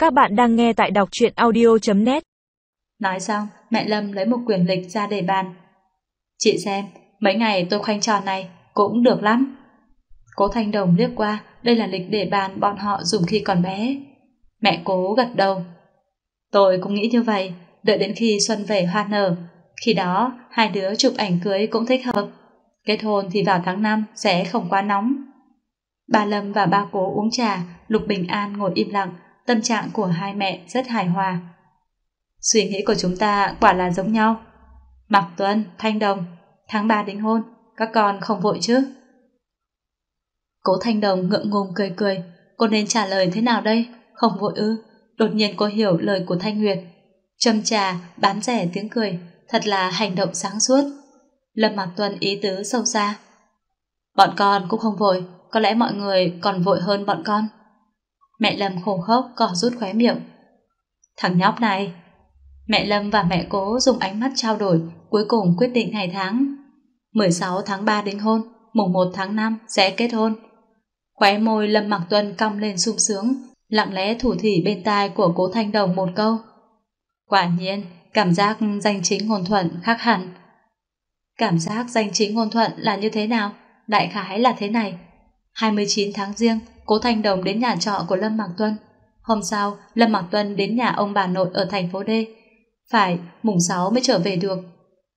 Các bạn đang nghe tại đọc truyện audio.net. Nói xong, mẹ Lâm lấy một quyển lịch ra để bàn. Chị xem, mấy ngày tôi khoanh tròn này cũng được lắm. Cố Thanh Đồng liếc qua, đây là lịch để bàn bọn họ dùng khi còn bé. Mẹ Cố gật đầu. Tôi cũng nghĩ như vậy, đợi đến khi xuân về hoa nở. Khi đó, hai đứa chụp ảnh cưới cũng thích hợp. Kết hôn thì vào tháng 5 sẽ không quá nóng. Bà Lâm và ba Cố uống trà, Lục Bình An ngồi im lặng, tâm trạng của hai mẹ rất hài hòa. Suy nghĩ của chúng ta quả là giống nhau. Mạc Tuân, Thanh Đồng, tháng 3 đính hôn, các con không vội chứ? Cố Thanh Đồng ngượng ngùng cười cười, cô nên trả lời thế nào đây? Không vội ư? Đột nhiên cô hiểu lời của Thanh Nguyệt. Châm trà, bán rẻ tiếng cười, thật là hành động sáng suốt. Lâm Mạc Tuân ý tứ sâu xa. Bọn con cũng không vội, có lẽ mọi người còn vội hơn bọn con. Mẹ Lâm khổ khóc cỏ rút khóe miệng. Thằng nhóc này. Mẹ Lâm và mẹ Cố dùng ánh mắt trao đổi, cuối cùng quyết định ngày tháng. 16 tháng 3 đính hôn, mùng 1 tháng 5 sẽ kết hôn. Khóe môi Lâm Mạc Tuân cong lên sung sướng, lặng lẽ thủ thỉ bên tai của Cố Thanh Đồng một câu. Quả nhiên, cảm giác danh chính ngôn thuận khác hẳn. Cảm giác danh chính ngôn thuận là như thế nào? Đại khái là thế này. 29 tháng Giêng, Cố Thanh Đồng đến nhà trọ của Lâm Mạc Tuân. Hôm sau, Lâm Mạc Tuân đến nhà ông bà nội ở thành phố D. Phải, mùng 6 mới trở về được.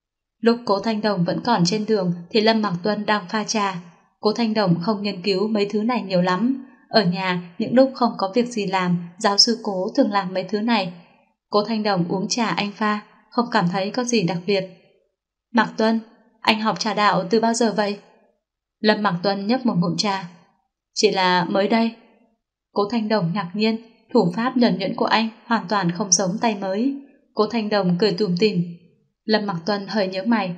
Lúc Cố Thanh Đồng vẫn còn trên đường thì Lâm Mạc Tuân đang pha trà. Cố Thanh Đồng không nghiên cứu mấy thứ này nhiều lắm. Ở nhà, những lúc không có việc gì làm, giáo sư Cố thường làm mấy thứ này. Cố Thanh Đồng uống trà anh pha, không cảm thấy có gì đặc biệt. Mạc Tuân, anh học trà đạo từ bao giờ vậy? Lâm Mạc Tuân nhấp một ngụm trà. Chỉ là mới đây. Cố Thanh Đồng ngạc nhiên, thủ pháp nhuần nhuyễn của anh hoàn toàn không giống tay mới. Cố Thanh Đồng cười tủm tỉm. Lâm Mạc Tuân hơi nhớ mày.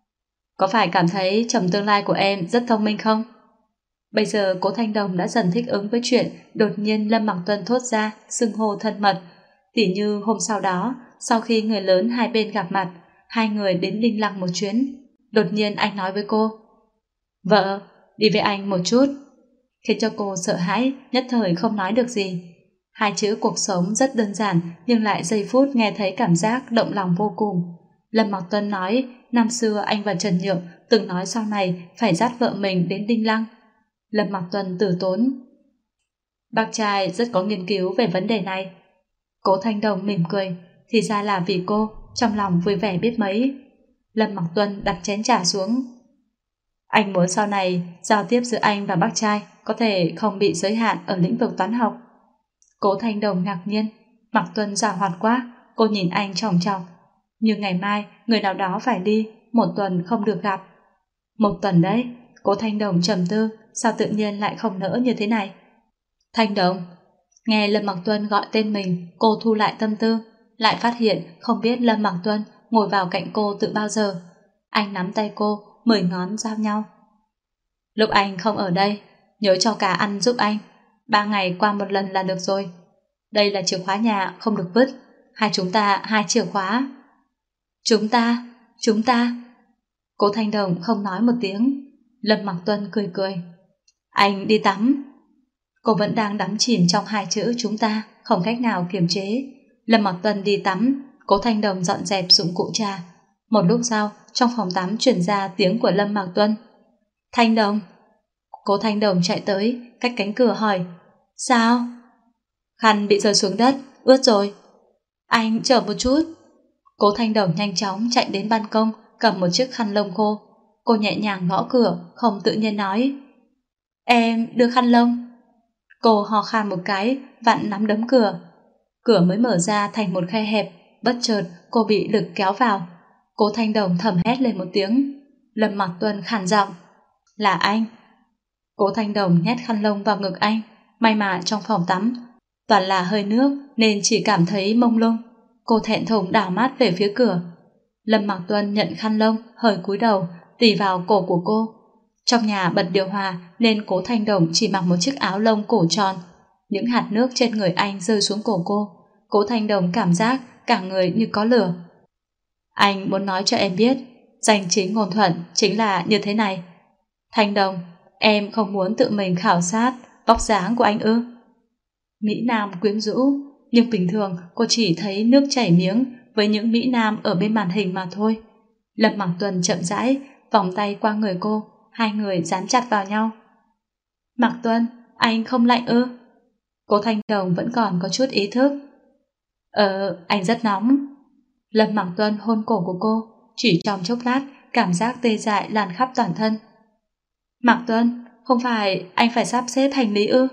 Có phải cảm thấy chồng tương lai của em rất thông minh không? Bây giờ Cố Thanh Đồng đã dần thích ứng với chuyện đột nhiên Lâm Mạc Tuân thốt ra xưng hô thân mật. Tỉ như hôm sau đó, sau khi người lớn hai bên gặp mặt, hai người đến Đinh Lăng một chuyến. Đột nhiên anh nói với cô: Vợ, đi với anh một chút. Khiến cho cô sợ hãi, nhất thời không nói được gì. Hai chữ cuộc sống rất đơn giản, nhưng lại giây phút nghe thấy cảm giác động lòng vô cùng. Lâm Mạc Tuân nói năm xưa anh và Trần Nhượng từng nói sau này phải dắt vợ mình đến Đinh Lăng. Lâm Mạc Tuân từ tốn. Bác trai rất có nghiên cứu về vấn đề này. Cố Thanh Đồng mỉm cười, thì ra là vì cô, trong lòng vui vẻ biết mấy. Lâm Mạc Tuân đặt chén trà xuống. Anh muốn sau này giao tiếp giữa anh và bác trai có thể không bị giới hạn ở lĩnh vực toán học. Cố Thanh Đồng ngạc nhiên. Mạc Tuân giàu hoạt quá. Cô nhìn anh chòng chọc. Nhưng ngày mai người nào đó phải đi, một tuần không được gặp. Một tuần đấy. Cố Thanh Đồng trầm tư, sao tự nhiên lại không nỡ như thế này. Thanh Đồng. Nghe Lâm Mạc Tuân gọi tên mình, cô thu lại tâm tư, lại phát hiện không biết Lâm Mạc Tuân ngồi vào cạnh cô từ bao giờ. Anh nắm tay cô, 10 ngón giao nhau. Lúc anh không ở đây, nhớ cho cả ăn giúp anh. 3 ngày qua một lần là được rồi. Đây là chìa khóa nhà không được vứt. Hai chúng ta 2 chìa khóa. Chúng ta. Cố Thanh Đồng không nói một tiếng. Lâm Mạc Tuân cười cười. Anh đi tắm. Cô vẫn đang đắm chìm trong 2 chữ chúng ta, không cách nào kiềm chế. Lâm Mạc Tuân đi tắm, Cố Thanh Đồng dọn dẹp dụng cụ trà. Một lúc sau, trong phòng tắm truyền ra tiếng của Lâm Mạc Tuân. Thanh Đồng. Cố Thanh Đồng chạy tới, cách cánh cửa hỏi. Sao? Khăn bị rơi xuống đất, ướt rồi. Anh chờ một chút. Cố Thanh Đồng nhanh chóng chạy đến ban công, cầm một chiếc khăn lông khô. Cô nhẹ nhàng gõ cửa, không tự nhiên nói. Em đưa khăn lông. Cô ho khan một cái, vặn nắm đấm cửa. Cửa mới mở ra thành một khe hẹp, bất chợt cô bị lực kéo vào. Cố Thanh Đồng thầm hét lên một tiếng. Lâm Mạc Tuân khàn giọng. Là anh. Cố Thanh Đồng nhét khăn lông vào ngực anh. May mà trong phòng tắm toàn là hơi nước nên chỉ cảm thấy mông lung. Cô thẹn thùng đảo mắt về phía cửa. Lâm Mạc Tuân nhận khăn lông, hơi cúi đầu, tì vào cổ của cô. Trong nhà bật điều hòa nên Cố Thanh Đồng chỉ mặc một chiếc áo lông cổ tròn. Những hạt nước trên người anh rơi xuống cổ cô. Cố Thanh Đồng cảm giác cả người như có lửa. Anh muốn nói cho em biết, danh chính ngôn thuận chính là như thế này. Thanh Đồng, em không muốn tự mình khảo sát vóc dáng của anh ư? Mỹ Nam quyến rũ, nhưng bình thường cô chỉ thấy nước chảy miếng với những mỹ nam ở bên màn hình mà thôi. Lâm Mặc Tuân chậm rãi vòng tay qua người cô, hai người dán chặt vào nhau. Mặc Tuân, anh không lạnh ư? Cố Thanh Đồng vẫn còn có chút ý thức. Anh rất nóng. Lâm Mặc Tuân hôn cổ của cô, chỉ trong chốc lát, cảm giác tê dại lan khắp toàn thân. Mặc Tuân, không phải anh phải sắp xếp hành lý ư?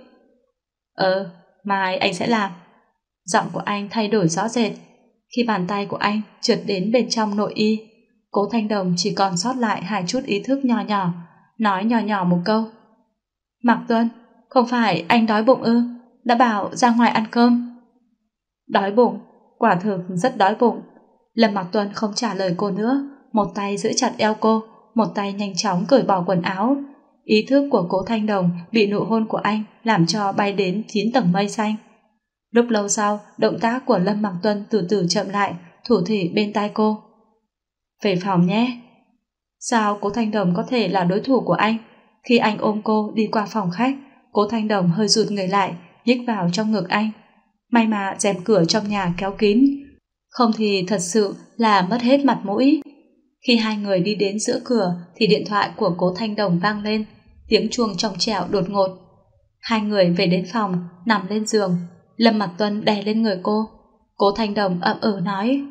Mai anh sẽ làm. Giọng của anh thay đổi rõ rệt. Khi bàn tay của anh trượt đến bên trong nội y, Cố Thanh Đồng chỉ còn sót lại hai chút ý thức nho nhỏ, nói nhỏ nhỏ một câu. Mặc Tuân, không phải anh đói bụng ư? Đã bảo ra ngoài ăn cơm. Đói bụng, quả thực rất đói bụng. Lâm Mặc Tuân không trả lời cô nữa, một tay giữ chặt eo cô, một tay nhanh chóng cởi bỏ quần áo. Ý thức của Cố Thanh Đồng bị nụ hôn của anh làm cho bay đến 9 tầng mây xanh. Lúc lâu sau, động tác của Lâm Mặc Tuân từ từ chậm lại, thủ thỉ bên tai cô. Về phòng nhé. Sao Cố Thanh Đồng có thể là đối thủ của anh? Khi anh ôm cô đi qua phòng khách, Cố Thanh Đồng hơi rụt người lại, nhích vào trong ngực anh. May mà rèm cửa trong nhà kéo kín, không thì thật sự là mất hết mặt mũi. Khi hai người đi đến giữa cửa thì điện thoại của Cố Thanh Đồng vang lên, tiếng chuông trong trẻo đột ngột. Hai người về đến phòng, nằm lên giường. Lâm Mặc Tuân đè lên người cô. Cố Thanh Đồng ậm nói,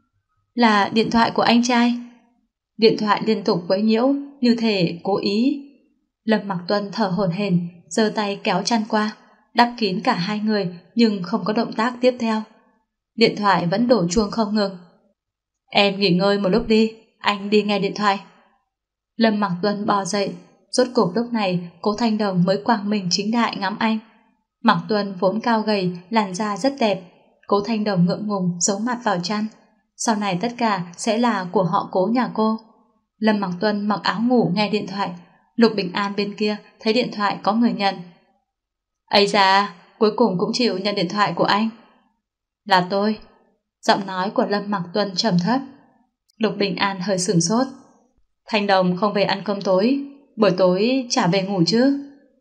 là điện thoại của anh trai. Điện thoại liên tục quấy nhiễu, như thể cố ý. Lâm Mặc Tuân thở hổn hển, giơ tay kéo chăn qua, đắp kín cả hai người nhưng không có động tác tiếp theo. Điện thoại vẫn đổ chuông không ngừng. Em nghỉ ngơi một lúc đi, anh đi nghe điện thoại. Lâm Mặc Tuân bò dậy. Rốt cục lúc này Cố Thanh Đồng mới quang minh chính đại ngắm anh. Mặc Tuân vốn cao gầy, làn da rất đẹp. Cố Thanh Đồng ngượng ngùng giấu mặt vào chăn. Sau này tất cả sẽ là của họ Cố nhà cô. Lâm Mặc Tuân mặc áo ngủ nghe điện thoại. Lục Bình An bên kia thấy điện thoại có người nhận. Ây da, cuối cùng cũng chịu nhận điện thoại của anh. Là tôi. Giọng nói của Lâm Mặc Tuân trầm thấp. Lục Bình An hơi sửng sốt. Thanh Đồng không về ăn cơm tối, buổi tối chả về ngủ chứ?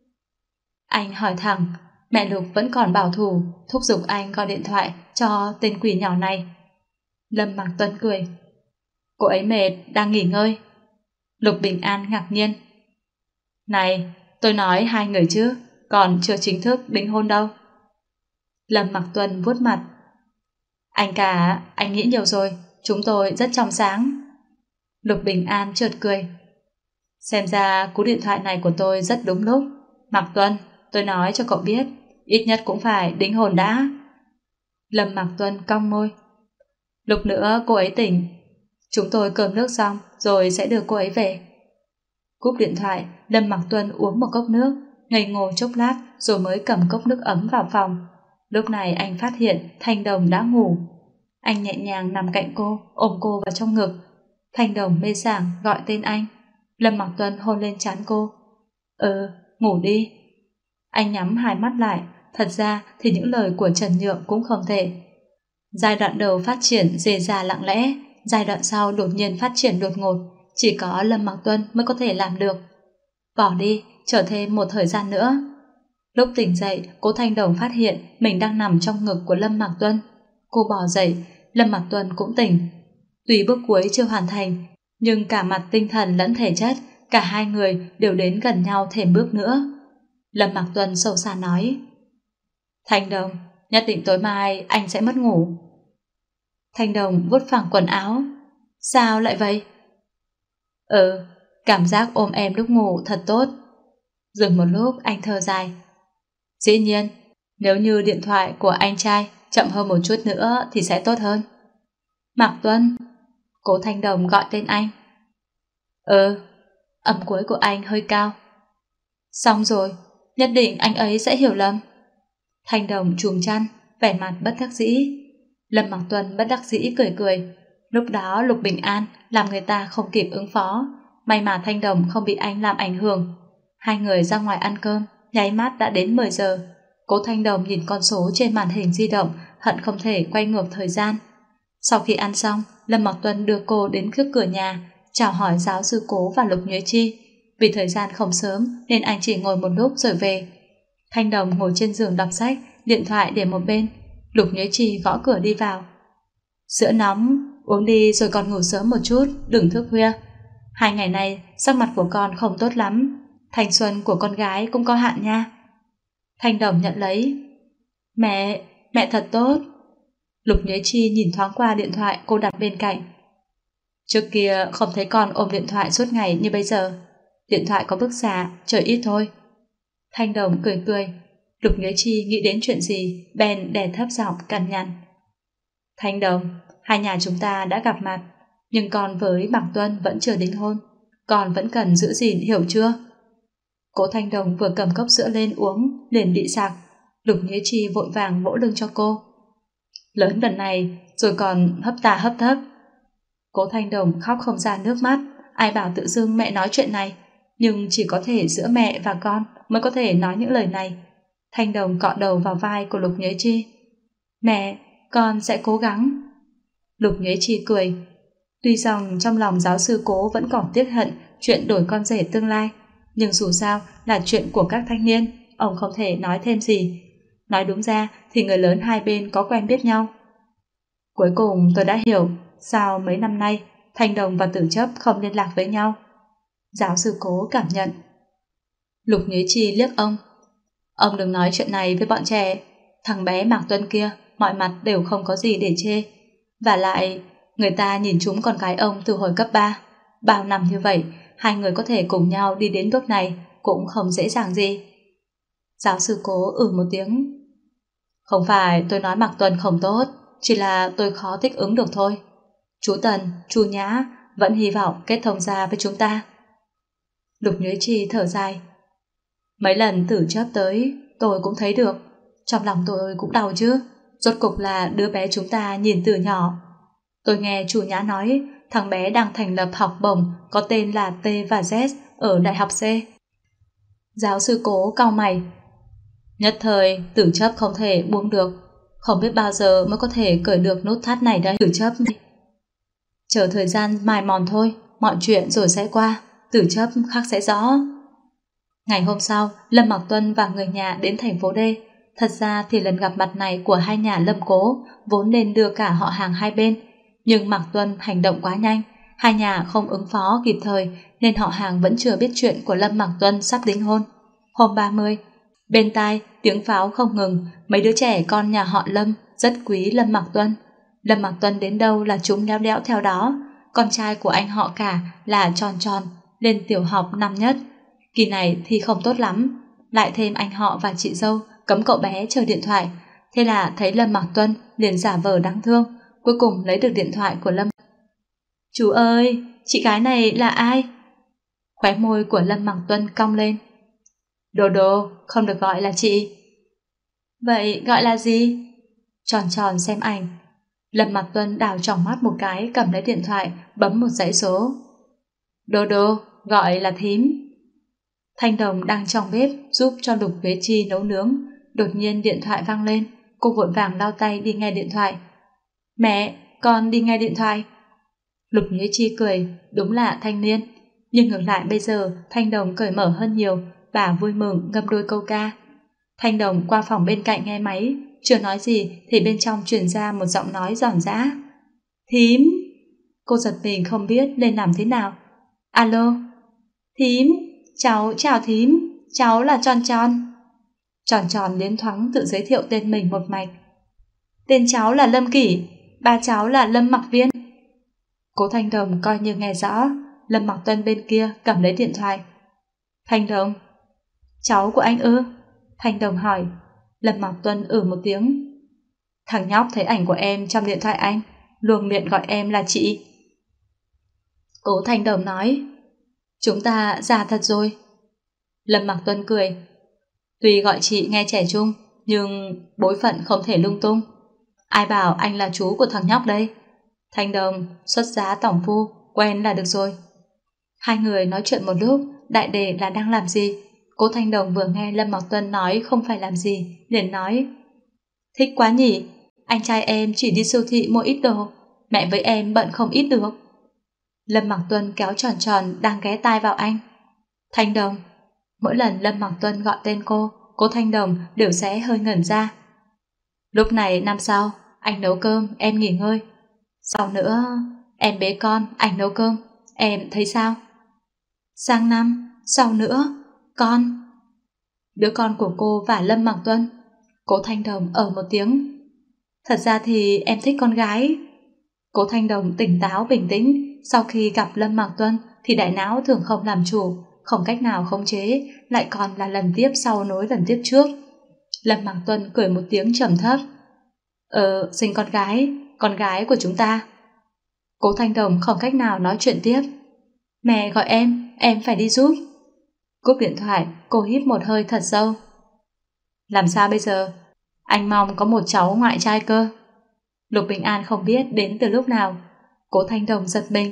Anh hỏi thẳng. Mẹ Lục vẫn còn bảo thủ, thúc giục anh gọi điện thoại cho tên quỷ nhỏ này. Lâm Mặc Tuân cười. Cô ấy mệt, đang nghỉ ngơi. Lục Bình An ngạc nhiên. Này, tôi nói hai người chứ, còn chưa chính thức đính hôn đâu. Lâm Mặc Tuân vuốt mặt. Anh cả, anh nghĩ nhiều rồi, chúng tôi rất trong sáng. Lục Bình An chợt cười. Xem ra cú điện thoại này của tôi rất đúng lúc. Mặc Tuân, tôi nói cho cậu biết, ít nhất cũng phải đính hôn đã. Lâm Mặc Tuân cong môi. Lúc nữa cô ấy tỉnh, chúng tôi cơm nước xong rồi sẽ đưa cô ấy về. Cúp điện thoại, Lâm Mặc Tuân uống một cốc nước, ngây ngô chốc lát rồi mới cầm cốc nước ấm vào phòng. Lúc này anh phát hiện Thanh Đồng đã ngủ. Anh nhẹ nhàng nằm cạnh cô, ôm cô vào trong ngực. Thanh Đồng mê sảng gọi tên anh. Lâm Mặc Tuân hôn lên trán cô. Ngủ đi. Anh nhắm hai mắt lại. Thật ra thì những lời của Trần Nhượng cũng không thể. Giai đoạn đầu phát triển dề dà lặng lẽ, giai đoạn sau đột nhiên phát triển đột ngột. Chỉ có Lâm Mặc Tuân mới có thể làm được. Bỏ đi, chờ thêm một thời gian nữa. Lúc tỉnh dậy, Cố Thanh Đồng phát hiện mình đang nằm trong ngực của Lâm Mặc Tuân. Cô bò dậy, Lâm Mặc Tuân cũng tỉnh. Tuy bước cuối chưa hoàn thành, nhưng cả mặt tinh thần lẫn thể chất, cả hai người đều đến gần nhau thêm bước nữa. Lâm Mặc Tuân sâu xa nói. Thanh Đồng, nhất định tối mai anh sẽ mất ngủ. Thanh Đồng vuốt phẳng quần áo. Sao lại vậy? Cảm giác ôm em lúc ngủ thật tốt. Dừng một lúc anh thở dài. Dĩ nhiên, nếu như điện thoại của anh trai chậm hơn một chút nữa thì sẽ tốt hơn. Mạc Tuân. Cố Thanh Đồng gọi tên anh. Âm cuối của anh hơi cao. Xong rồi, nhất định anh ấy sẽ hiểu lầm. Thanh Đồng trùm chăn, vẻ mặt bất đắc dĩ. Lâm Mạc Tuân bất đắc dĩ cười cười. Lúc đó Lục Bình An làm người ta không kịp ứng phó. May mà Thanh Đồng không bị anh làm ảnh hưởng. Hai người ra ngoài ăn cơm, nháy mắt đã đến 10 giờ. Cố Thanh Đồng nhìn con số trên màn hình di động, hận không thể quay ngược thời gian. Sau khi ăn xong, Lâm Mạc Tuân đưa cô đến trước cửa nhà, chào hỏi giáo sư Cố và Lục Nhuế Chi. Vì thời gian không sớm nên anh chỉ ngồi một lúc rồi về. Thanh Đồng ngồi trên giường đọc sách, điện thoại để một bên. Lục Nhuế Chi gõ cửa đi vào. Sữa nóng, uống đi rồi còn ngủ sớm một chút, đừng thức khuya. 2 ngày nay sắc mặt của con không tốt lắm, thanh xuân của con gái cũng có hạn nha. Thanh Đồng nhận lấy. Mẹ thật tốt. Lục Nhuế Chi nhìn thoáng qua điện thoại cô đặt bên cạnh. Trước kia không thấy con ôm điện thoại suốt ngày như bây giờ. Điện thoại có bức xạ, trời ít thôi. Thanh Đồng cười cười. Lục Nhuế Chi nghĩ đến chuyện gì, bèn đè thấp giọng cằn nhằn. Thanh Đồng, hai nhà chúng ta đã gặp mặt, nhưng con với Mạc Tuân vẫn chưa đính hôn. Con vẫn cần giữ gìn, hiểu chưa? Cố Thanh Đồng vừa cầm cốc sữa lên uống, liền bị sặc. Lục Nhuế Chi vội vàng vỗ lưng cho cô. Lớn lần này, rồi còn hấp tà hấp thấp. Cố Thanh Đồng khóc không ra nước mắt. Ai bảo tự dưng mẹ nói chuyện này, nhưng chỉ có thể giữa mẹ và con mới có thể nói những lời này. Thanh Đồng cọ đầu vào vai của Lục Nhuế Chi. Mẹ, con sẽ cố gắng. Lục Nhuế Chi cười. Tuy rằng trong lòng giáo sư Cố vẫn còn tiếc hận chuyện đổi con rể tương lai, nhưng dù sao là chuyện của các thanh niên, ông không thể nói thêm gì. Nói đúng ra thì người lớn hai bên có quen biết nhau. Cuối cùng tôi đã hiểu sao mấy năm nay Thanh Đồng và Tử Chấp không liên lạc với nhau. Giáo sư Cố cảm nhận. Lục Nhuế Chi liếc ông. Ông đừng nói chuyện này với bọn trẻ. Thằng bé Mạc Tuân kia mọi mặt đều không có gì để chê. Và lại người ta nhìn chúng con gái ông từ hồi cấp 3. Bao năm như vậy, hai người có thể cùng nhau đi đến bước này cũng không dễ dàng gì. Giáo sư Cố một tiếng. Không phải tôi nói Mạc Tuân không tốt, chỉ là tôi khó thích ứng được thôi. Chú Tần, chú Nhã vẫn hy vọng kết thông gia với chúng ta. Lục Nhuế Chi thở dài. Mấy lần Tử Chấp tới, tôi cũng thấy được. Trong lòng tôi cũng đau chứ. Rốt cục là đứa bé chúng ta nhìn từ nhỏ. Tôi nghe chú Nhã nói thằng bé đang thành lập học bổng có tên là T và Z ở Đại học C. Giáo sư Cố cau mày. Nhất thời Tử Chấp không thể buông được. Không biết bao giờ mới có thể cởi được nút thắt này đây. Tử Chấp này. Chờ thời gian mài mòn thôi, mọi chuyện rồi sẽ qua. Tử Chấp khắc sẽ rõ. Ngày hôm sau, Lâm Mạc Tuân và người nhà đến thành phố D. Thật ra thì lần gặp mặt này của hai nhà Lâm Cố vốn nên đưa cả họ hàng hai bên. Nhưng Mạc Tuân hành động quá nhanh, hai nhà không ứng phó kịp thời nên họ hàng vẫn chưa biết chuyện của Lâm Mạc Tuân sắp đính hôn. Hôm 30, bên tai tiếng pháo không ngừng, mấy đứa trẻ con nhà họ Lâm rất quý Lâm Mạc Tuân. Lâm Mạc Tuân đến đâu là chúng léo đẽo theo đó. Con trai của anh họ cả là Tròn Tròn, lên tiểu học năm nhất. Kỳ này thì không tốt lắm, lại thêm anh họ và chị dâu cấm cậu bé chờ điện thoại. Thế là thấy Lâm Mạc Tuân liền giả vờ đáng thương, cuối cùng lấy được điện thoại của Lâm. Chú ơi, chị gái này là ai? Khóe môi của Lâm Mạc Tuân cong lên. Đô đô, không được gọi là chị. Vậy gọi là gì? Tròn Tròn xem ảnh. Lâm Mạc Tuân đảo tròng mắt một cái, cầm lấy điện thoại, bấm một dãy số. Đô đô, gọi là thím. Thanh Đồng đang trong bếp giúp cho Lục Nhuế Chi nấu nướng. Đột nhiên điện thoại vang lên, cô vội vàng lau tay đi nghe điện thoại. Mẹ, con đi nghe điện thoại. Lục Nhuế Chi cười, đúng là thanh niên. Nhưng ngược lại bây giờ Thanh Đồng cởi mở hơn nhiều, bà vui mừng ngâm đôi câu ca. Thanh Đồng qua phòng bên cạnh nghe máy, chưa nói gì thì bên trong truyền ra một giọng nói giòn giã. Thím. Cô giật mình không biết nên làm thế nào. Alo. Thím, cháu chào thím, cháu là Tròn Tròn. Tròn Tròn đến thoáng tự giới thiệu tên mình một mạch. Tên cháu là Lâm Kỷ, ba cháu là Lâm Mặc Viên. Cố Thanh Đồng coi như nghe rõ. Lâm Mặc Tuân bên kia cầm lấy điện thoại. Thanh Đồng. Cháu của anh ư? Thanh Đồng hỏi. Lâm Mặc Tuân một tiếng. Thằng nhóc thấy ảnh của em trong điện thoại anh, luồng miệng gọi em là chị. Cố Thanh Đồng nói. Chúng ta già thật rồi. Lâm Mặc Tuân cười. Tuy gọi chị nghe trẻ trung, nhưng bối phận không thể lung tung. Ai bảo anh là chú của thằng nhóc đây? Thanh Đồng, xuất giá tổng phu, quen là được rồi. Hai người nói chuyện một lúc, đại đề là đang làm gì. Cố Thanh Đồng vừa nghe Lâm Mặc Tuân nói không phải làm gì, liền nói. Thích quá nhỉ, anh trai em chỉ đi siêu thị mua ít đồ, mẹ với em bận không ít được. Lâm Mặc Tuân kéo Tròn Tròn đang ghé tai vào anh. Thanh Đồng. Mỗi lần Lâm Mặc Tuân gọi tên cô, Cố Thanh Đồng đều sẽ hơi ngẩn ra. Lúc này năm sau, anh nấu cơm, em nghỉ ngơi. Sau nữa, em bế con, anh nấu cơm. Em thấy sao? Sang năm, sau nữa, con. Đứa con của cô và Lâm Mặc Tuân. Cố Thanh Đồng ở một tiếng. Thật ra thì em thích con gái. Cố Thanh Đồng tỉnh táo bình tĩnh. Sau khi gặp Lâm Mặc Tuân thì đại não thường không làm chủ, không cách nào khống chế, lại còn là lần tiếp sau nối lần tiếp trước. Lâm Mặc Tuân cười một tiếng trầm thấp. Sinh con gái của chúng ta. Cố Thanh Đồng không cách nào nói chuyện tiếp. Mẹ gọi em phải đi giúp. Cúp điện thoại, cô hít một hơi thật sâu. Làm sao bây giờ? Anh mong có một cháu ngoại trai cơ. Lục Bình An không biết đến từ lúc nào. Cố Thanh Đồng giật mình.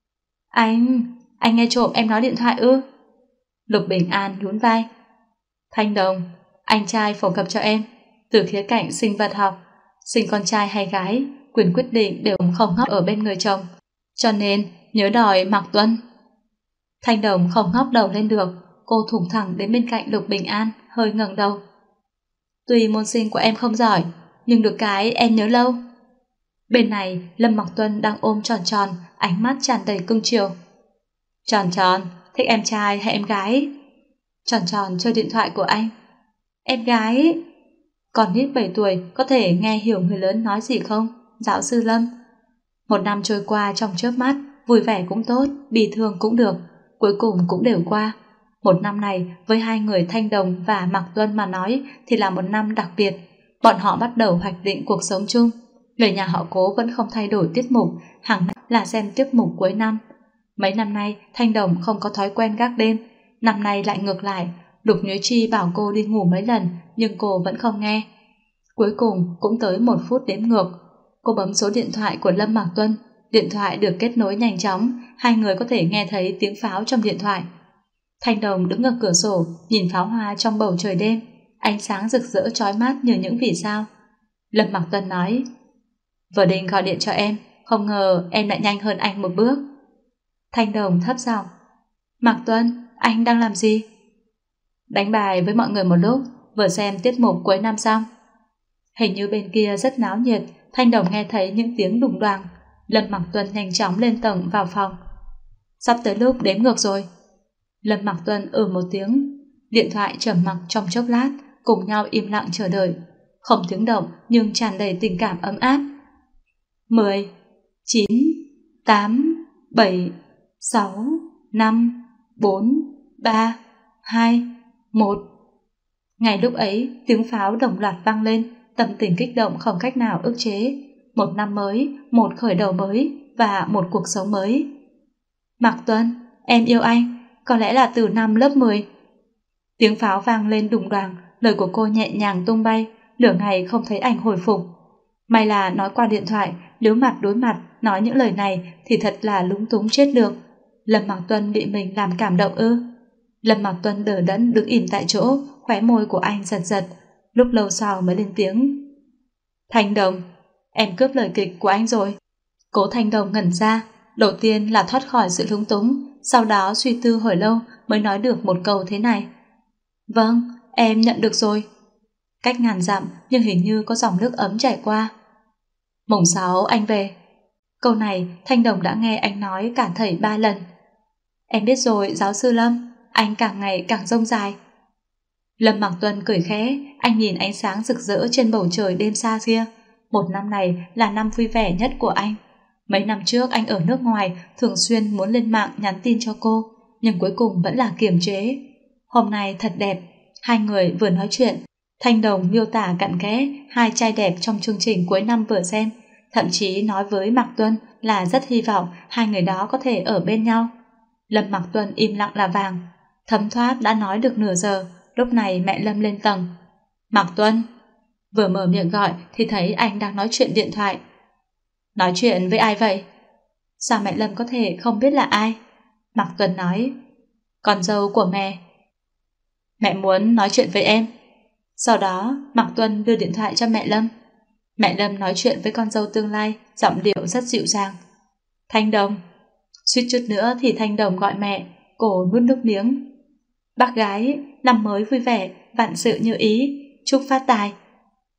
Anh nghe trộm em nói điện thoại ư? Lục Bình An nhún vai. Thanh Đồng, anh trai phổ cập cho em. Từ khía cạnh sinh vật học, sinh con trai hay gái, quyền quyết định đều không ngóc ở bên người chồng. Cho nên nhớ đòi Mạc Tuân. Thanh Đồng không ngóc đầu lên được. Cô thủng thẳng đến bên cạnh Lục Bình An, hơi ngẩng đầu. Tuy môn sinh của em không giỏi, nhưng được cái em nhớ lâu. Bên này Lâm Mặc Tuân đang ôm Tròn Tròn, ánh mắt tràn đầy cưng chiều. Tròn Tròn, thích em trai hay em gái? Tròn Tròn chơi điện thoại của anh. Em gái. Con nít 7 tuổi có thể nghe hiểu người lớn nói gì không, giáo sư Lâm? Một năm trôi qua trong chớp mắt, vui vẻ cũng tốt, bi thương cũng được, cuối cùng cũng đều qua. Một năm này với hai người Thanh Đồng và Mạc Tuân mà nói thì là một năm đặc biệt. Bọn họ bắt đầu hoạch định cuộc sống chung. Người nhà họ Cố vẫn không thay đổi tiết mục, hàng năm là xem tiết mục cuối năm. Mấy năm nay Thanh Đồng không có thói quen gác đêm, năm nay lại ngược lại. Lục Nhuế Chi bảo cô đi ngủ mấy lần nhưng cô vẫn không nghe. Cuối cùng cũng tới 1 phút đếm ngược. Cô bấm số điện thoại của Lâm Mạc Tuân. Điện thoại được kết nối nhanh chóng, hai người có thể nghe thấy tiếng pháo trong điện thoại. Thanh Đồng đứng ở cửa sổ nhìn pháo hoa trong bầu trời đêm, ánh sáng rực rỡ chói mắt như những vì sao. Lâm Mạc Tuân nói, vừa định gọi điện cho em, không ngờ em lại nhanh hơn anh một bước. Thanh Đồng thấp giọng, Mạc Tuân, anh đang làm gì? Đánh bài với mọi người một lúc, vừa xem tiết mục cuối năm xong. Hình như bên kia rất náo nhiệt. Thanh Đồng nghe thấy những tiếng đùng đoàng. Lâm Mạc Tuân nhanh chóng lên tầng vào phòng. Sắp tới lúc đếm ngược rồi. Lâm Mạc Tuân một tiếng. Điện thoại trầm mặc trong chốc lát, cùng nhau im lặng chờ đợi. Không tiếng động nhưng tràn đầy tình cảm ấm áp. 10, 9, 8, 7, 6, 5, 4, 3, 2, 1. Ngay lúc ấy, tiếng pháo đồng loạt vang lên, tâm tình kích động không cách nào ức chế. Một năm mới, một khởi đầu mới và một cuộc sống mới. Mạc Tuân, em yêu anh, có lẽ là từ năm lớp 10. Tiếng pháo vang lên đùng đoàng, lời của cô nhẹ nhàng tung bay, nửa ngày không thấy ảnh hồi phục. May là nói qua điện thoại, nếu mặt đối mặt nói những lời này thì thật là lúng túng chết được. Lâm Mạc Tuân bị mình làm cảm động ư? Lâm Mạc Tuân đờ đẫn đứng im tại chỗ, khóe môi của anh giật giật, lúc lâu sau mới lên tiếng. Thanh Đồng, em cướp lời kịch của anh rồi. Cố Thanh Đồng ngẩn ra, đầu tiên là thoát khỏi sự lúng túng, sau đó suy tư hồi lâu mới nói được một câu thế này. Vâng, em nhận được rồi. Cách ngàn dặm nhưng hình như có dòng nước ấm chảy qua. Mùng 6 anh về. Câu này Thanh Đồng đã nghe anh nói cả thảy 3 lần. Em biết rồi giáo sư Lâm, anh càng ngày càng rông dài. Lâm Mạc Tuân cười khẽ, anh nhìn ánh sáng rực rỡ trên bầu trời đêm xa kia. Một năm này là năm vui vẻ nhất của anh. Mấy năm trước anh ở nước ngoài thường xuyên muốn lên mạng nhắn tin cho cô, nhưng cuối cùng vẫn là kiềm chế. Hôm nay thật đẹp, hai người vừa nói chuyện, Thanh Đồng miêu tả cặn kẽ hai trai đẹp trong chương trình cuối năm vừa xem, thậm chí nói với Mạc Tuân là rất hy vọng hai người đó có thể ở bên nhau. Lâm Mạc Tuân im lặng là vàng, thấm thoát đã nói được nửa giờ. Lúc này mẹ Lâm lên tầng. Mạc Tuân. Vừa mở miệng gọi thì thấy anh đang nói chuyện điện thoại. Nói chuyện với ai vậy? Sao mẹ Lâm có thể không biết là ai? Mạc Tuân nói, con dâu của mẹ. Mẹ muốn nói chuyện với em. Sau đó Mạc Tuân đưa điện thoại cho mẹ Lâm. Mẹ Lâm nói chuyện với con dâu tương lai, giọng điệu rất dịu dàng. Thanh Đồng. Suýt chút nữa thì Thanh Đồng gọi mẹ. Cô nuốt nước miếng. Bác gái, năm mới vui vẻ, vạn sự như ý, chúc phát tài.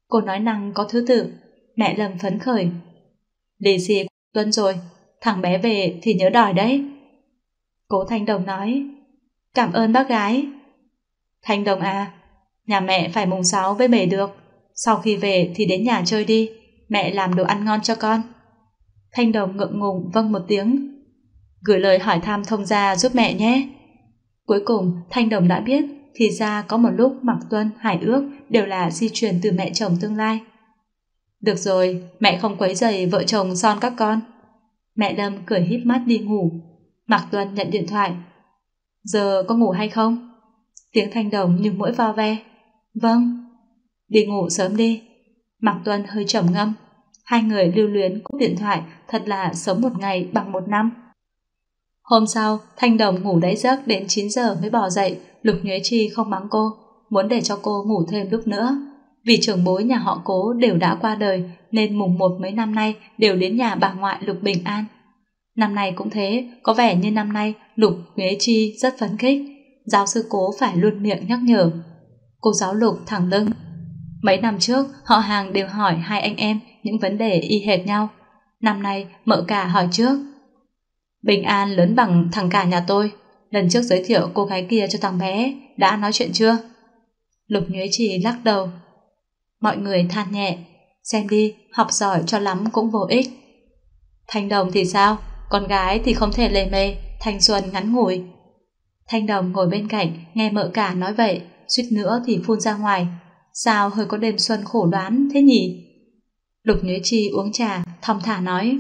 Cô nói năng có thứ tự. Mẹ Lâm phấn khởi. Lì xì Tuân rồi, thằng bé về thì nhớ đòi đấy. Cố Thanh Đồng nói. Cảm ơn bác gái. Thanh Đồng à, nhà mẹ phải mùng 6 với mề được. Sau khi về thì đến nhà chơi đi, mẹ làm đồ ăn ngon cho con. Thanh Đồng ngượng ngùng vâng một tiếng. Gửi lời hỏi thăm thông gia giúp mẹ nhé. Cuối cùng Thanh Đồng đã biết thì ra có một lúc Mạc Tuân, Hải Ước đều là di truyền từ mẹ chồng tương lai. Được rồi, mẹ không quấy rầy vợ chồng son các con. Mẹ Lâm cười híp mắt đi ngủ. Mạc Tuân nhận điện thoại. Giờ có ngủ hay không? Tiếng Thanh Đồng như mũi vo ve. Vâng. Đi ngủ sớm đi. Mạc Tuân hơi trầm ngâm. Hai người lưu luyến cúp điện thoại, thật là sống một ngày bằng một năm. Hôm sau, Thanh Đồng ngủ đáy giấc đến 9 giờ mới bò dậy. Lục Nhuế Chi không mắng cô, muốn để cho cô ngủ thêm lúc nữa. Vì trưởng bối nhà họ Cố đều đã qua đời nên mùng 1 mấy năm nay đều đến nhà bà ngoại Lục Bình an. Năm nay cũng thế, có vẻ như năm nay Lục Nhuế Chi rất phấn khích. Giáo sư Cố phải luôn miệng nhắc nhở. Cô giáo Lục thẳng lưng. Mấy năm trước họ hàng đều hỏi hai anh em những vấn đề y hệt nhau. Năm nay mợ cả hỏi trước. Bình An lớn bằng thằng cả nhà tôi. Lần trước giới thiệu cô gái kia cho thằng bé đã nói chuyện chưa? Lục Nhuế Trì lắc đầu. Mọi người than nhẹ. Xem đi, học giỏi cho lắm cũng vô ích. Thanh Đồng thì sao? Con gái thì không thể lề mề, thanh xuân ngắn ngủi. Thanh Đồng ngồi bên cạnh nghe mợ cả nói vậy, suýt nữa thì phun ra ngoài. Sao hơi có đêm xuân khổ đoán thế nhỉ? Lục Nhuế Chi uống trà, thong thả nói.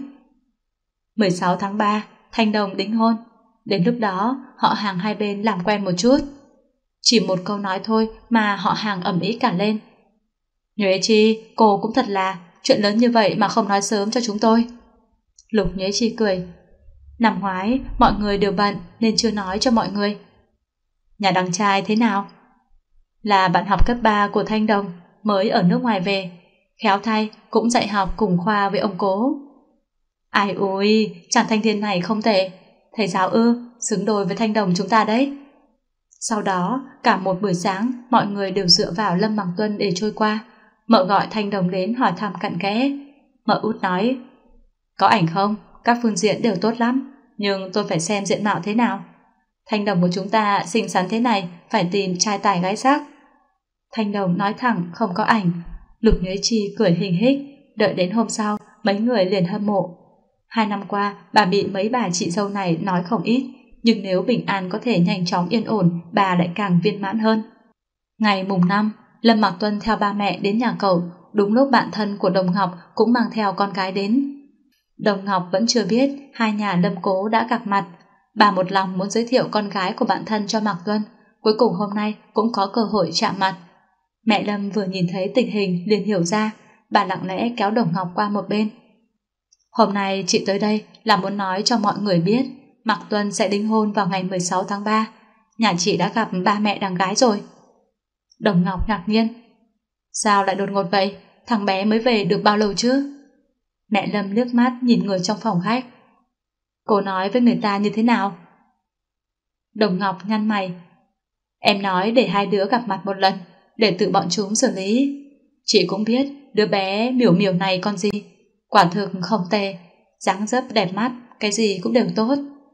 16 tháng 3, Thanh Đồng đính hôn. Đến lúc đó, họ hàng hai bên làm quen một chút. Chỉ một câu nói thôi mà họ hàng ầm ĩ cả lên. Nhuế Chi, cô cũng thật là, chuyện lớn như vậy mà không nói sớm cho chúng tôi. Lục Nhuế Chi cười. Năm ngoái, mọi người đều bận nên chưa nói cho mọi người. Nhà đằng trai thế nào? Là bạn học cấp 3 của Thanh Đồng, mới ở nước ngoài về. Khéo thay cũng dạy học cùng khoa với ông Cố. Ai ôi, chàng thanh niên này không tệ. Thầy giáo ư, xứng đôi với Thanh Đồng chúng ta đấy. Sau đó, cả một buổi sáng, mọi người đều dựa vào Lâm Bằng Tuân để trôi qua. Mợ gọi Thanh Đồng đến hỏi thăm cặn kẽ. Mợ út nói, có ảnh không? Các phương diện đều tốt lắm, nhưng tôi phải xem diện mạo thế nào. Thanh Đồng của chúng ta xinh xắn thế này, phải tìm trai tài gái sắc. Thanh Đồng nói thẳng không có ảnh. Lục Nhuế Chi cười hình hích. Đợi đến hôm sau, mấy người liền hâm mộ. 2 năm qua, bà bị mấy bà chị dâu này nói không ít, nhưng nếu Bình An có thể nhanh chóng yên ổn, bà lại càng viên mãn hơn. Ngày mùng 5, Lâm Mạc Tuân theo ba mẹ đến nhà cậu, đúng lúc bạn thân của Đồng Ngọc cũng mang theo con gái đến. Đồng Ngọc vẫn chưa biết hai nhà Lâm Cố đã gặp mặt. Bà một lòng muốn giới thiệu con gái của bạn thân cho Mạc Tuân, cuối cùng hôm nay cũng có cơ hội chạm mặt. Mẹ Lâm vừa nhìn thấy tình hình liền hiểu ra, bà lặng lẽ kéo Đồng Ngọc qua một bên. Hôm nay chị tới đây là muốn nói cho mọi người biết Mạc Tuân sẽ đính hôn vào ngày 16 tháng 3. Nhà chị đã gặp ba mẹ đằng gái rồi. Đồng Ngọc ngạc nhiên. Sao lại đột ngột vậy? Thằng bé mới về được bao lâu chứ? Mẹ Lâm nước mắt nhìn người trong phòng khách. Cô nói với người ta như thế nào? Đồng Ngọc nhăn mày. Em nói để hai đứa gặp mặt một lần, để tự bọn chúng xử lý. Chị cũng biết đứa bé miểu miểu này con gì. Quả thực không tệ, dáng dấp đẹp mắt, cái gì cũng đều tốt.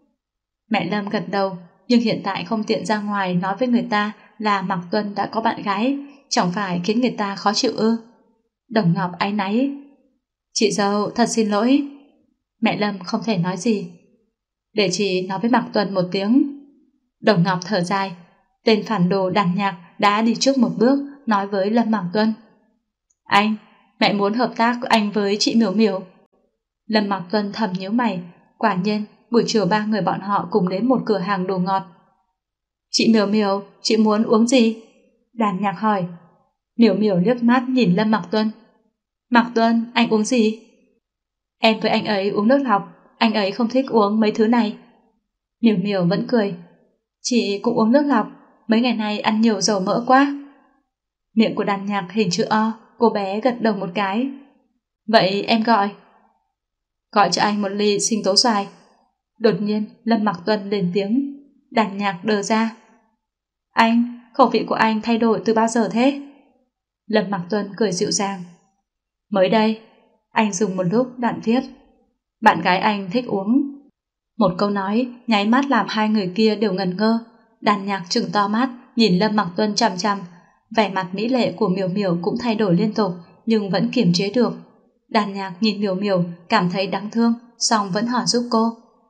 Mẹ Lâm gật đầu, nhưng hiện tại không tiện ra ngoài nói với người ta là Mạc Tuân đã có bạn gái, chẳng phải khiến người ta khó chịu ư? Đồng Ngọc áy náy. Chị dâu thật xin lỗi. Mẹ Lâm không thể nói gì. Để chị nói với Mạc Tuân một tiếng. Đồng Ngọc thở dài. Tên phản đồ đàn nhạc đã đi trước một bước nói với Lâm Mạc Tuân. Anh, mẹ muốn hợp tác anh với chị Miểu Miểu. Lâm Mạc Tuân thầm nhíu mày. Quả nhiên buổi chiều ba người bọn họ cùng đến một cửa hàng đồ ngọt. Chị Miểu Miểu, chị muốn uống gì? Đàn nhạc hỏi. Miểu Miểu liếc mắt nhìn Lâm Mạc Tuân. Mạc Tuân, anh uống gì? Em với anh ấy uống nước lọc, anh ấy không thích uống mấy thứ này. Miểu Miểu vẫn cười. Chị cũng uống nước lọc, mấy ngày nay ăn nhiều dầu mỡ quá. Miệng của đàn nhạc hình chữ O, cô bé gật đầu một cái. Vậy em gọi. Gọi cho anh một ly sinh tố xoài. Đột nhiên Lâm Mạc Tuân lên tiếng. Đàn nhạc đờ ra. Anh, khẩu vị của anh thay đổi từ bao giờ thế? Lâm Mặc Tuân cười dịu dàng. Mới đây, anh dùng một lúc đoạn viết. Bạn gái anh thích uống. Một câu nói nháy mắt làm hai người kia đều ngẩn ngơ. Đàn Nhạc trừng to mắt nhìn Lâm Mặc Tuân chằm chằm. Vẻ mặt mỹ lệ của Miểu Miểu cũng thay đổi liên tục, nhưng vẫn kiềm chế được. Đàn Nhạc nhìn Miểu Miểu cảm thấy đáng thương, song vẫn hỏi giúp cô.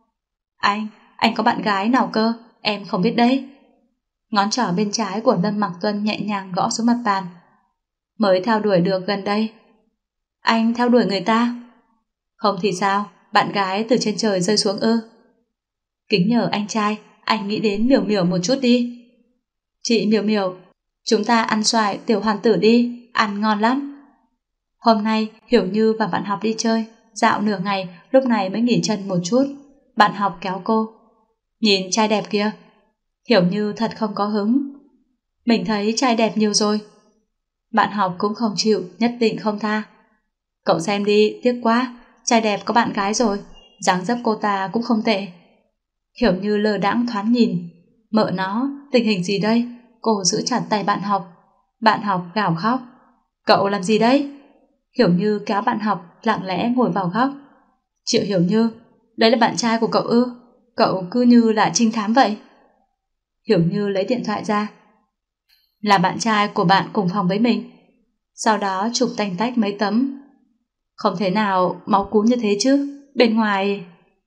Anh có bạn gái nào cơ? Em không biết đấy. Ngón trỏ bên trái của Lâm Mặc Tuân nhẹ nhàng gõ xuống mặt bàn. Mới theo đuổi được gần đây. Anh theo đuổi người ta? Không thì sao, bạn gái từ trên trời rơi xuống ư? Kính nhờ anh trai, anh nghĩ đến Miểu Miểu một chút đi. Chị Miểu Miểu, chúng ta ăn xoài tiểu hoàn tử đi, ăn ngon lắm. Hôm nay Hiểu Như và bạn học đi chơi, dạo nửa ngày, lúc này mới nghỉ chân một chút. Bạn học kéo cô. Nhìn trai đẹp kia. Hiểu Như thật không có hứng. Mình thấy trai đẹp nhiều rồi. Bạn học cũng không chịu, nhất định không tha. Cậu xem đi, tiếc quá, trai đẹp có bạn gái rồi, dáng dấp cô ta cũng không tệ. Hiểu Như lơ đãng thoáng nhìn. Mợ nó, tình hình gì đây? Cô giữ chặt tay bạn học. Bạn học gào khóc. Cậu làm gì đấy? Hiểu Như kéo bạn học lặng lẽ ngồi vào góc. Triệu Hiểu Như, đấy là bạn trai của cậu ư? Cậu cứ như là trinh thám vậy. Hiểu Như lấy điện thoại ra. Là bạn trai của bạn cùng phòng với mình. Sau đó chụp tanh tách mấy tấm. Không thể nào máu cú như thế chứ. Bên ngoài...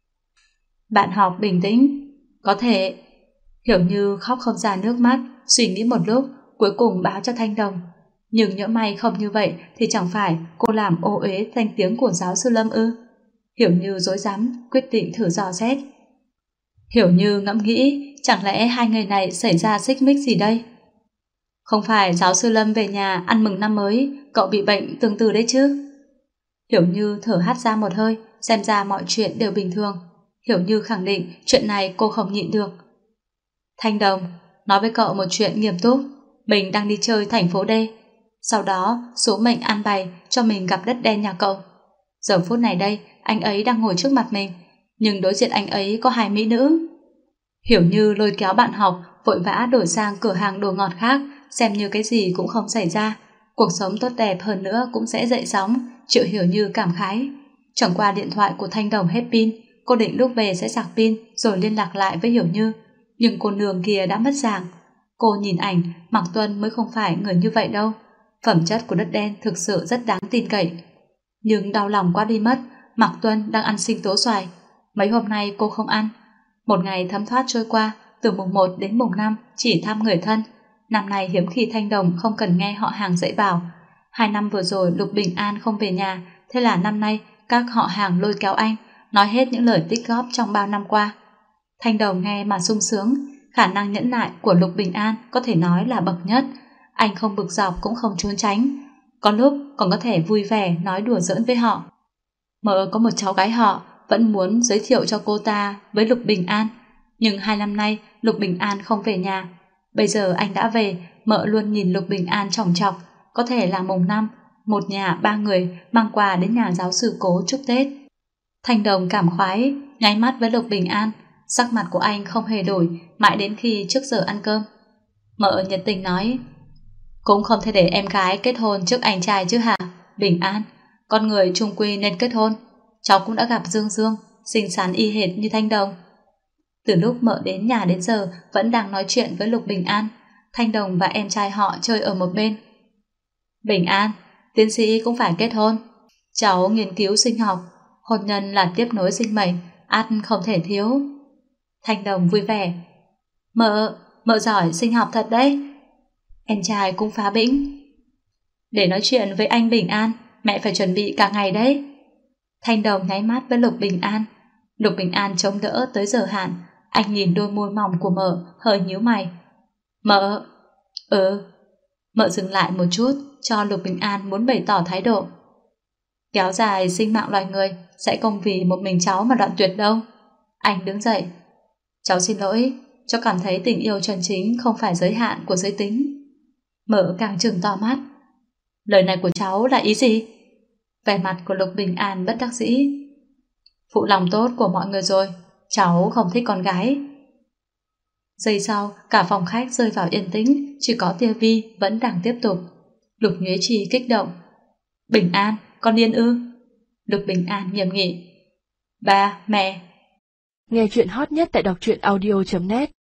Bạn học bình tĩnh. Có thể... Hiểu Như khóc không ra nước mắt, suy nghĩ một lúc, cuối cùng báo cho Thanh Đồng. Nhưng nhỡ may không như vậy thì chẳng phải cô làm ô uế danh tiếng của giáo sư Lâm ư? Hiểu Như rối rắm, quyết định thử dò xét. Hiểu Như ngẫm nghĩ, chẳng lẽ hai người này xảy ra xích mích gì đây? Không phải giáo sư Lâm về nhà ăn mừng năm mới, cậu bị bệnh tương tự đấy chứ? Hiểu Như thở hắt ra một hơi, xem ra mọi chuyện đều bình thường. Hiểu Như khẳng định chuyện này cô không nhịn được. Thanh Đồng, nói với cậu một chuyện nghiêm túc. Mình đang đi chơi thành phố D. Sau đó số mệnh an bài cho mình gặp đất đen nhà cậu. Giờ phút này đây, anh ấy đang ngồi trước mặt mình, nhưng đối diện anh ấy có hai mỹ nữ. Hiểu Như lôi kéo bạn học vội vã đổi sang cửa hàng đồ ngọt khác, xem như cái gì cũng không xảy ra. Cuộc sống tốt đẹp hơn nữa cũng sẽ dậy sóng. Triệu Hiểu Như cảm khái. Chẳng qua điện thoại của Thanh Đồng hết pin, cô định lúc về sẽ sạc pin rồi liên lạc lại với Hiểu Như, nhưng cô nương kia đã mất dạng. Cô nhìn ảnh, Mạc Tuân mới không phải người như vậy đâu. Phẩm chất của đất đen thực sự rất đáng tin cậy. Nhưng đau lòng quá đi mất, Mạc Tuân đang ăn sinh tố xoài. Mấy hôm nay cô không ăn. Một ngày thấm thoát trôi qua, từ mùng 1 đến mùng 5 chỉ thăm người thân. Năm nay hiếm khi Thanh Đồng không cần nghe họ hàng dạy bảo. 2 năm vừa rồi Lục Bình An không về nhà, thế là năm nay các họ hàng lôi kéo anh, nói hết những lời tích góp trong bao năm qua. Thanh Đồng nghe mà sung sướng, khả năng nhẫn nại của Lục Bình An có thể nói là bậc nhất. Anh không bực dọc cũng không trốn tránh, có lúc còn có thể vui vẻ nói đùa giỡn với họ. Mợ có một cháu gái họ, vẫn muốn giới thiệu cho cô ta với Lục Bình An, nhưng 2 năm nay Lục Bình An không về nhà. Bây giờ anh đã về, mợ luôn nhìn Lục Bình An chòng chọc, có thể là mùng 5, một nhà 3 người mang quà đến nhà giáo sư Cố chúc Tết. Thanh Đồng cảm khoái, nháy mắt với Lục Bình An, sắc mặt của anh không hề đổi mãi đến khi trước giờ ăn cơm. Mợ nhiệt tình nói, cũng không thể để em gái kết hôn trước anh trai chứ hả? Bình An, con người chung quy nên kết hôn. Cháu cũng đã gặp Dương Dương, xinh xắn y hệt như Thanh Đồng. Từ lúc mợ đến nhà đến giờ vẫn đang nói chuyện với Lục Bình An. Thanh Đồng và em trai họ chơi ở một bên. Bình An, tiến sĩ cũng phải kết hôn. Cháu nghiên cứu sinh học, hôn nhân là tiếp nối sinh mệnh, ắt không thể thiếu. Thanh Đồng vui vẻ. Mợ giỏi sinh học thật đấy. Em trai cũng phá bĩnh. Để nói chuyện với anh Bình An, mẹ phải chuẩn bị cả ngày đấy. Thanh Đồng nháy mắt với Lục Bình An. Lục Bình An chống đỡ tới giờ hạn. Anh nhìn đôi môi mỏng của mợ, hơi nhíu mày. Mợ. Mợ dừng lại một chút, cho Lục Bình An muốn bày tỏ thái độ. Kéo dài sinh mạng loài người sẽ không vì một mình cháu mà đoạn tuyệt đâu. Anh đứng dậy. Cháu xin lỗi, cháu cảm thấy tình yêu chân chính không phải giới hạn của giới tính. Mợ càng trừng to mắt. Lời này của cháu là ý gì? Vẻ mặt của Lục Bình An bất đắc dĩ. Phụ lòng tốt của mọi người rồi, cháu không thích con gái. Giây sau, cả phòng khách rơi vào yên tĩnh, chỉ có Tia Vi vẫn đang tiếp tục. Lục Nhuế Trì kích động. Bình an, con điên ư? Lục Bình An nghiêm nghị. Ba, mẹ. Nghe chuyện hot nhất tại đọc truyện audio.net